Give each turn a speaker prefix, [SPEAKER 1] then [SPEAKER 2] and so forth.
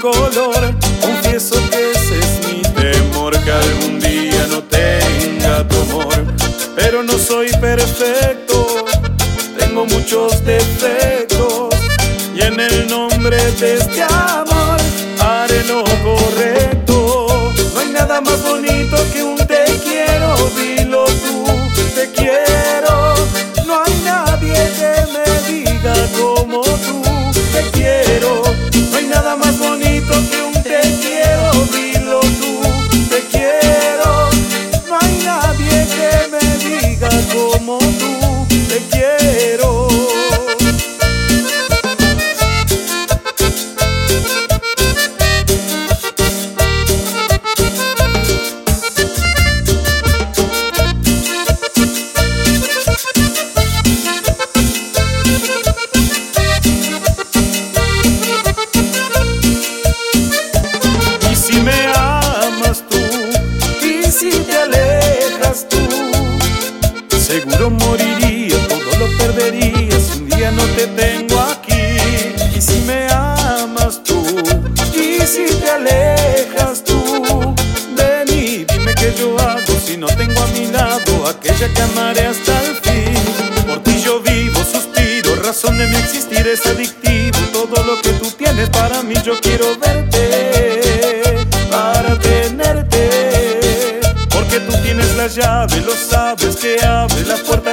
[SPEAKER 1] color. Confieso que ese es mi temor, que algún día no tenga tu amor. Pero no soy perfecto, tengo muchos defectos, y en el nombre de este amor haré lo correcto. No hay nada más bonito que un te quiero, dilo tú, te quiero. No hay nadie que me diga como tú, te quiero. No hay nada más bonito que un te quiero, dilo tú, te quiero. No hay nadie que me diga como tú, te quiero. Seguro moriría, todo lo perdería si un día no te tengo aquí. Y si me amas tú, y si te alejas tú de mí, dime qué yo hago si no tengo a mi lado aquella que amaré hasta el fin. Por ti yo vivo, suspiro, razón de mi existir es adictivo. Todo lo que tú tienes para mí yo quiero verte, para tenerte. Porque tú tienes la llave, lo sabes, que abre la puerta